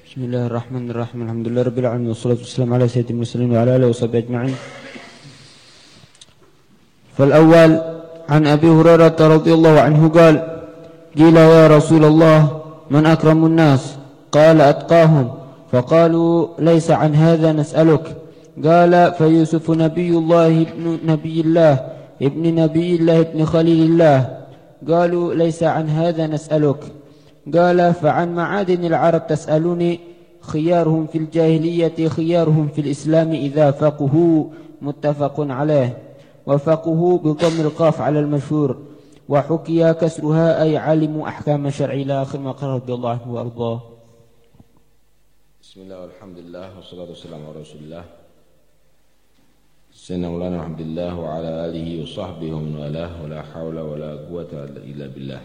Bismillahirrahmanirrahim. Alhamdulillahirabbil alamin wassalatu wassalamu ala sayyidil mursalin wa ala alihi washabbihi ajma'in. Fal awwal an Abi Hurairah radhiyallahu anhu qala qila ya Rasulullah man akramun nas qala atqahum faqalu laysa an hadha nas'aluk qala fa Yusuf nabiyullah ibn nabiyillah ibn khalilillah qalu laysa an hadha nas'aluk قال فعن معادن العرب تسألني خيارهم في الجاهلية خيارهم في الإسلام إذا فقهوا متفق عليه وفقهوا بضم القاف على المشهور وحكي كسرها أي علموا أحكام الشرع إلى آخر ما قال رضي الله عنه وأرضاه. بسم الله والحمد لله والصلاة والسلام على رسول الله سيدنا مولانا الحمد لله وعلى آله وصحبه ومن والاه ولا حول ولا قوة إلا بالله.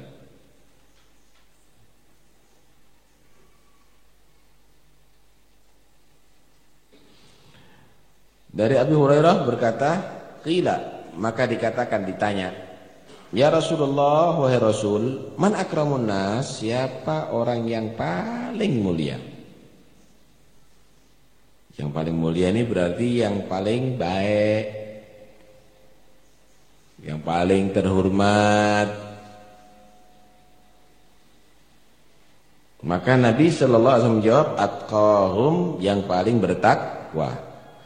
Dari Abi Hurairah berkata, qila, maka dikatakan, ditanya, ya Rasulullah, wahai Rasul, man akramun nas, siapa orang yang paling mulia? Yang paling mulia ini berarti yang paling baik, yang paling terhormat. Maka Nabi sallallahu alaihi wasallam menjawab, atqahum, yang paling bertakwa.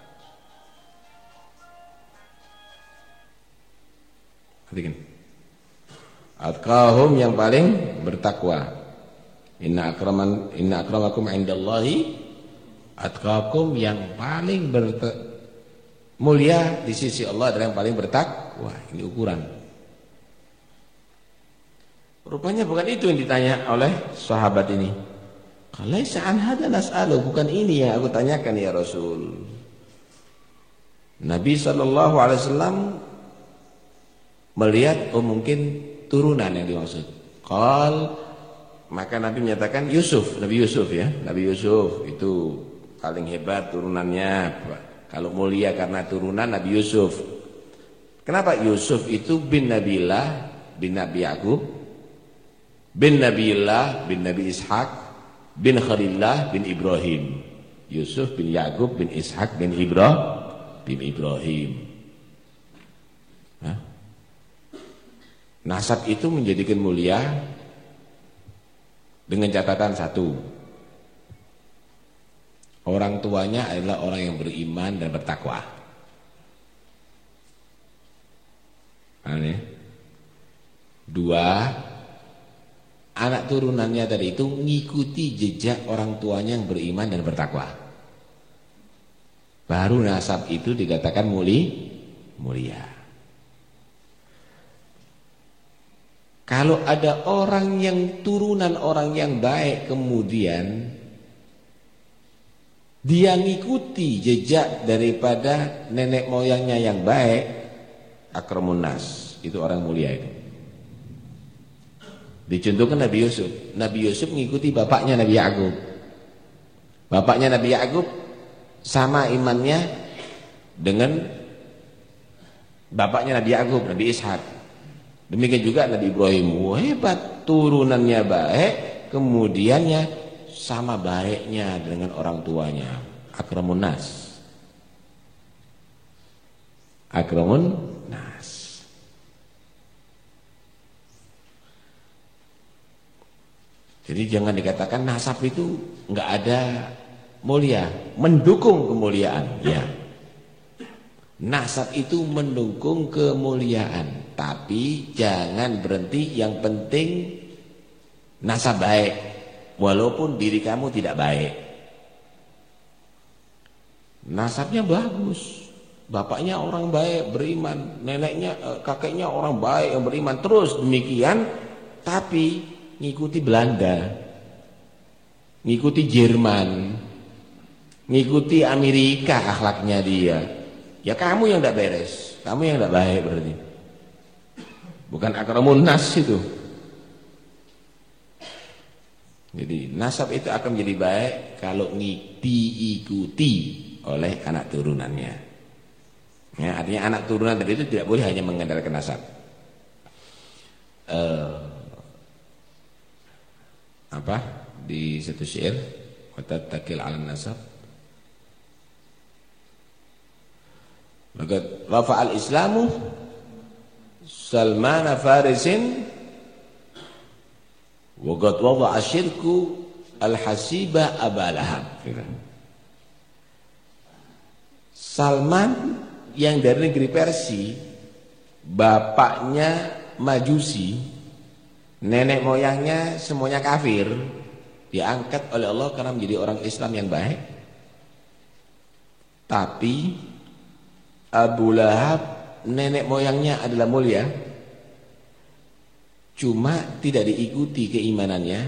Atqahum, yang paling bertakwa. Inna akramakum indallahi atqakum, yang paling mulia di sisi Allah adalah yang paling bertakwa. Ini ukuran. Rupanya bukan itu yang ditanya oleh sahabat ini. Laisa an hadza nas'alu, bukan ini yang aku tanyakan ya Rasul. Nabi sallallahu alaihi wasallam melihat mungkin turunan yang dimaksud. Maka Nabi menyatakan Nabi Yusuf ya. Nabi Yusuf itu paling hebat turunannya. Kalau mulia karena turunan Nabi Yusuf. Kenapa Yusuf itu bin Nabilah bin Nabi Yaqub, bin Nabilah bin Nabi Ishaq, bin Khalillah bin Ibrahim. Yusuf bin Yaqub bin Ishaq bin Ibrahim. Nasab itu menjadikan mulia dengan catatan satu, orang tuanya adalah orang yang beriman dan bertakwa. Dua, anak turunannya tadi itu mengikuti jejak orang tuanya yang beriman dan bertakwa. Baru nasab itu dikatakan mulia. Kalau ada orang yang turunan orang yang baik kemudian dia ngikuti jejak daripada nenek moyangnya yang baik, akramun nas, itu orang mulia itu. Dicontohkan Nabi Yusuf. Nabi Yusuf mengikuti bapaknya Nabi Yaqub. Bapaknya Nabi Yaqub sama imannya dengan bapaknya Nabi Yaqub, Nabi Ishaq. Demikian juga Nabi Ibrahim, hebat, turunannya baik, kemudiannya sama baiknya dengan orang tuanya. Akramun nas. Akramun nas. Jadi jangan dikatakan nasab itu enggak ada mulia, mendukung kemuliaan, ya. Nasab itu mendukung kemuliaan, tapi jangan berhenti yang penting nasab baik, walaupun diri kamu tidak baik. Nasabnya bagus, bapaknya orang baik, beriman, neneknya, kakeknya orang baik yang beriman, terus demikian, tapi ngikuti Belanda, ngikuti Jerman, ngikuti Amerika akhlaknya dia. Ya kamu yang tidak beres, kamu yang tidak baik berarti. Bukan akramun nas itu. Jadi nasab itu akan menjadi baik kalau diikuti oleh anak turunannya. Ya, artinya anak turunan tadi itu tidak boleh hanya mengandalkan nasab. Di satu syair fatattakil 'alan nasab. Maka rafa'al Islamu Salman Farisin wa qad wada'a syirku al-hasiba Aba Lahab. Salman yang dari negeri Persia, bapaknya Majusi, nenek moyangnya semuanya kafir, diangkat oleh Allah karena menjadi orang Islam yang baik. Tapi Abu Lahab nenek moyangnya adalah mulia, cuma tidak diikuti keimanannya,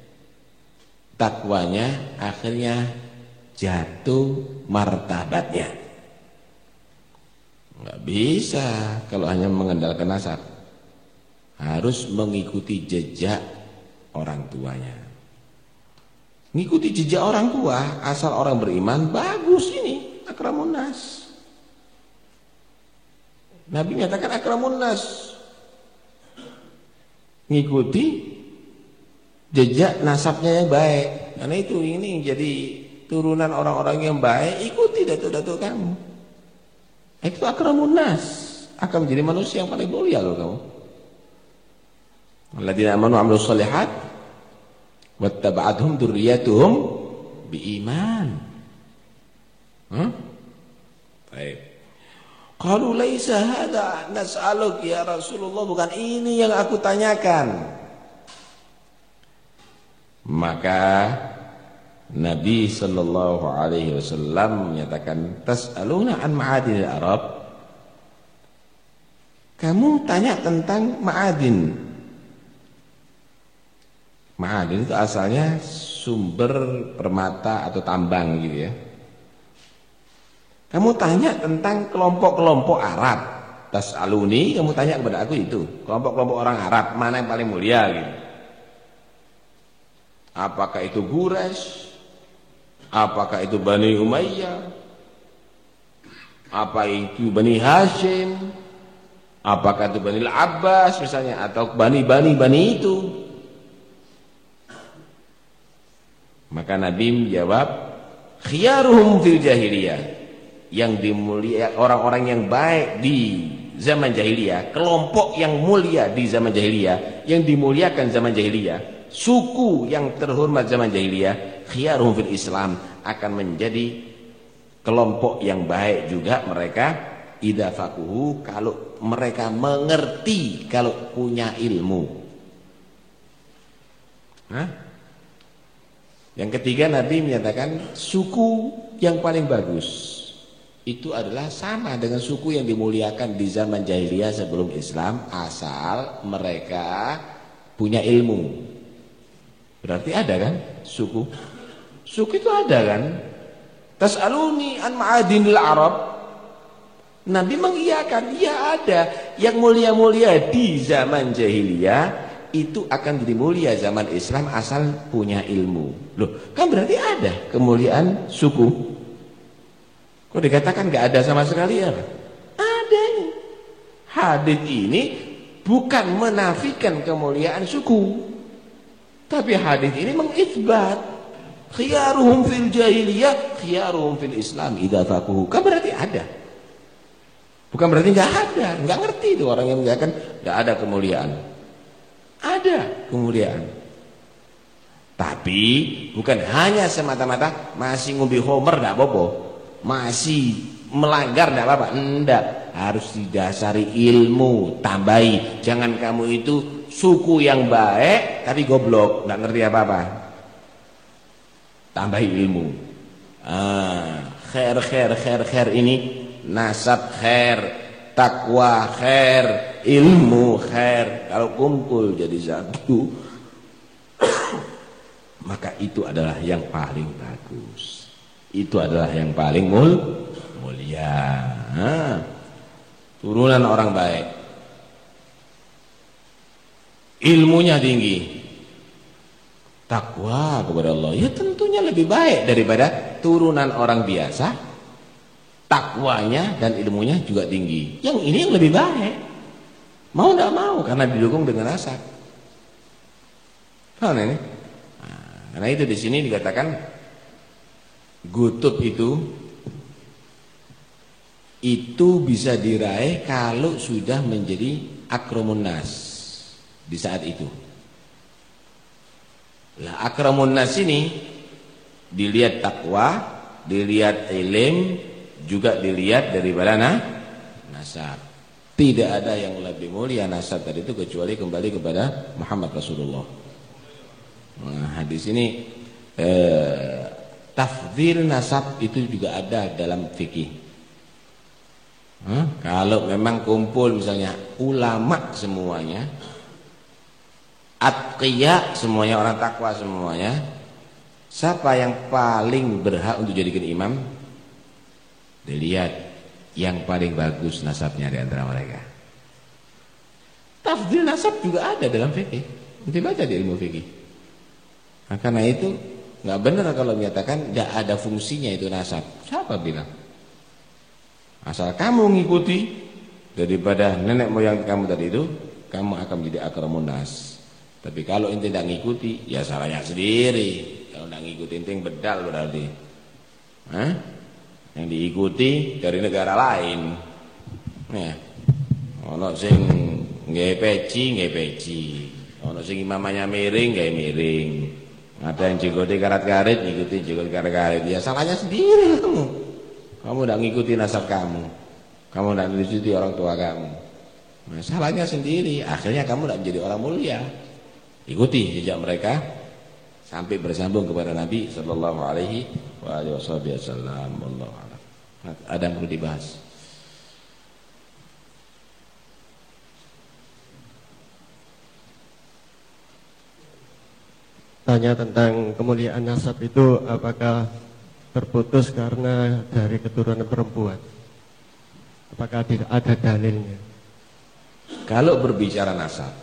takwanya, akhirnya jatuh martabatnya. Nggak bisa kalau hanya mengandalkan nasab, harus mengikuti jejak orang tuanya. Ngikuti jejak orang tua, asal orang beriman, bagus ini, akramun nas. Nabi menyatakan akramun nas, ngikuti jejak nasabnya yang baik. Karena itu ini jadi turunan orang-orang yang baik, ikuti datuk-datuk kamu. Itu akramun nas, akan menjadi manusia yang paling mulia loh kamu. Alladzina amanu wa 'amilus shalihat wattaba'athum dzurriyyatuhum biiman. Baik. Qalu laisa hadza nas'aluk ya Rasulullah, bukan ini yang aku tanyakan. Maka Nabi sallallahu alaihi wasallam menyatakan, tas'aluna an ma'adinil Arab. Kamu tanya tentang ma'adin. Ma'adin itu asalnya sumber permata atau tambang gitu ya. Kamu tanya tentang kelompok-kelompok Arab. Tas'aluni, kamu tanya kepada aku itu, kelompok-kelompok orang Arab mana yang paling mulia gitu. Apakah itu Quraisy? Apakah itu Bani Umayyah? Apa itu Bani Hashim? Apakah itu Bani Al-Abbas misalnya, atau Bani itu? Maka Nabi menjawab, khiyaruhum fil jahiliyah. Yang dimulia, orang-orang yang baik di zaman jahiliyah, kelompok yang mulia di zaman jahiliyah, yang dimuliakan zaman jahiliyah, suku yang terhormat zaman jahiliyah, khiyaruhum fil Islam, akan menjadi kelompok yang baik juga mereka idza faquhu, kalau mereka mengerti, kalau punya ilmu. Yang ketiga, Nabi menyatakan suku yang paling bagus itu adalah sama dengan suku yang dimuliakan di zaman jahiliyah sebelum Islam, asal mereka punya ilmu. Berarti ada kan suku? Suku itu ada kan? Tas'aluni an ma'adinil Arab. Nabi mengiyakan, iya ada. Yang mulia-mulia di zaman jahiliyah itu akan jadi mulia zaman Islam asal punya ilmu. Loh, kan berarti ada kemuliaan suku. Kok dikatakan nggak ada sama sekali ya? Ada. Hadits ini bukan menafikan kemuliaan suku, tapi hadits ini mengitsbat khiyaruhum fil jahiliyah, khiyaruhum fil Islam idza faquhu. Kan berarti ada. Bukan berarti nggak ada, nggak ngerti itu orang yang mengatakan nggak ada kemuliaan. Ada kemuliaan. Tapi bukan hanya semata-mata masih ngombe homer nggak apa-apa, masih melanggar tidak apa-apa, enggak, harus didasari ilmu, tambahi. Jangan kamu itu suku yang baik tapi goblok, enggak ngerti apa-apa. Tambahi ilmu. Khair ini nasab khair, takwa khair, ilmu khair. Kalau kumpul jadi satu, maka itu adalah yang paling bagus. Itu adalah yang paling mulia. Turunan orang baik, ilmunya tinggi, takwa kepada Allah, ya tentunya lebih baik daripada turunan orang biasa. Takwanya dan ilmunya juga tinggi. Yang ini yang lebih baik, mau tidak mau, karena didukung dengan nasab. Paham ini? Karena itu di sini dikatakan Gutub itu bisa diraih kalau sudah menjadi akramun nas di saat itu. Lah akramun nas ini dilihat takwa, dilihat ilm, juga dilihat daripada nasab. Tidak ada yang lebih mulia nasab tadi itu kecuali kembali kepada Muhammad Rasulullah. Nah, hadis ini tafdhil nasab itu juga ada dalam fikih. Kalau memang kumpul misalnya ulama semuanya, atqiya semuanya, orang takwa semuanya, siapa yang paling berhak untuk jadikan imam? Dilihat yang paling bagus nasabnya di antara mereka. Tafdhil nasab juga ada dalam fikih. Nanti baca di ilmu fikih. Nah, karena itu nggak benar kalau menyatakan nggak ada fungsinya itu nasab. Siapa bilang? Asal kamu ngikuti daripada nenek moyang kamu tadi itu, kamu akan menjadi akramun nas. Tapi kalau ente tidak ngikuti, ya salahnya sendiri. Kalau tidak ngikuti ente yang bedal berarti. Yang diikuti dari negara lain. Ya. Ono sing nggih peci. Ono sing imamanya miring, nggih miring. Ada yang jenggote karat-karit, ngikuti jenggot karat-karit. Ya salahnya sendiri kamu. Kamu tidak ngikuti nasab kamu. Kamu tidak ngikuti orang tua kamu. Nah, salahnya sendiri. Akhirnya kamu tidak menjadi orang mulia. Ikuti jejak mereka sampai bersambung kepada Nabi sallallahu alaihi wasallam. Wallahu a'lam. Ada yang perlu dibahas? Tanya tentang kemuliaan nasab itu apakah terputus karena dari keturunan perempuan? Apakah ada dalilnya? Kalau berbicara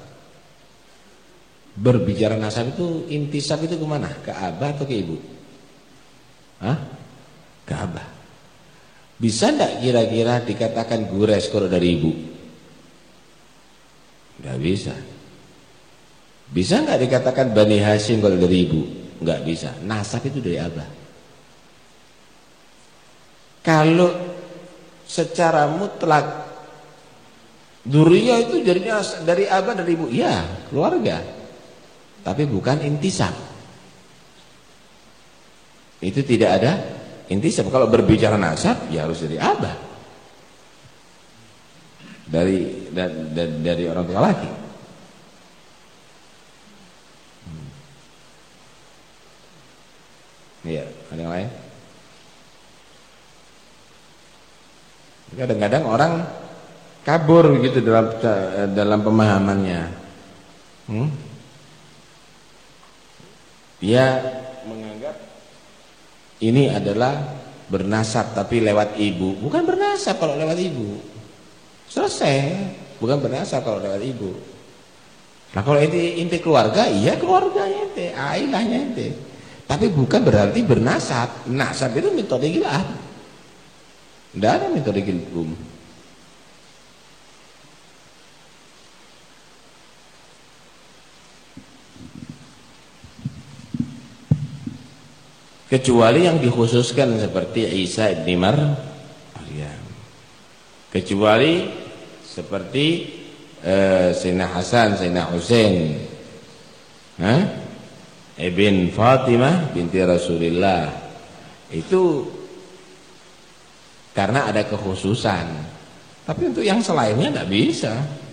nasab itu intisab itu kemana? Ke abah atau ke ibu? Ke abah. Bisa enggak kira-kira dikatakan gures kalau dari ibu? Enggak bisa. Bisa enggak dikatakan Bani Hashim kalau dari ibu? Enggak bisa. Nasab itu dari abah. Kalau secara mutlak dzurriyyah itu dari abah dari ibu, ya keluarga. Tapi bukan intisab. Itu tidak ada intisab. Kalau berbicara nasab ya harus dari abah. Dari orang tua laki. Iya, ada yang lain? Kadang-kadang orang kabur gitu dalam pemahamannya. Dia menganggap ini adalah bernasab tapi lewat ibu. Bukan bernasab kalau lewat ibu. Selesai. Bukan bernasab kalau lewat ibu. Nah kalau inti keluarga, iya keluarganya ente, ailahnya ente. Tapi bukan berarti bernasab. Nasab itu metode gila. Tidak ada metode hukum. Kecuali yang dikhususkan seperti Isa ibn Maryam. Kecuali seperti Sayyidina Hasan, Sayyidina Husain, Ibn Fatimah binti Rasulullah. Itu karena ada kekhususan. Tapi untuk yang selainnya tidak bisa.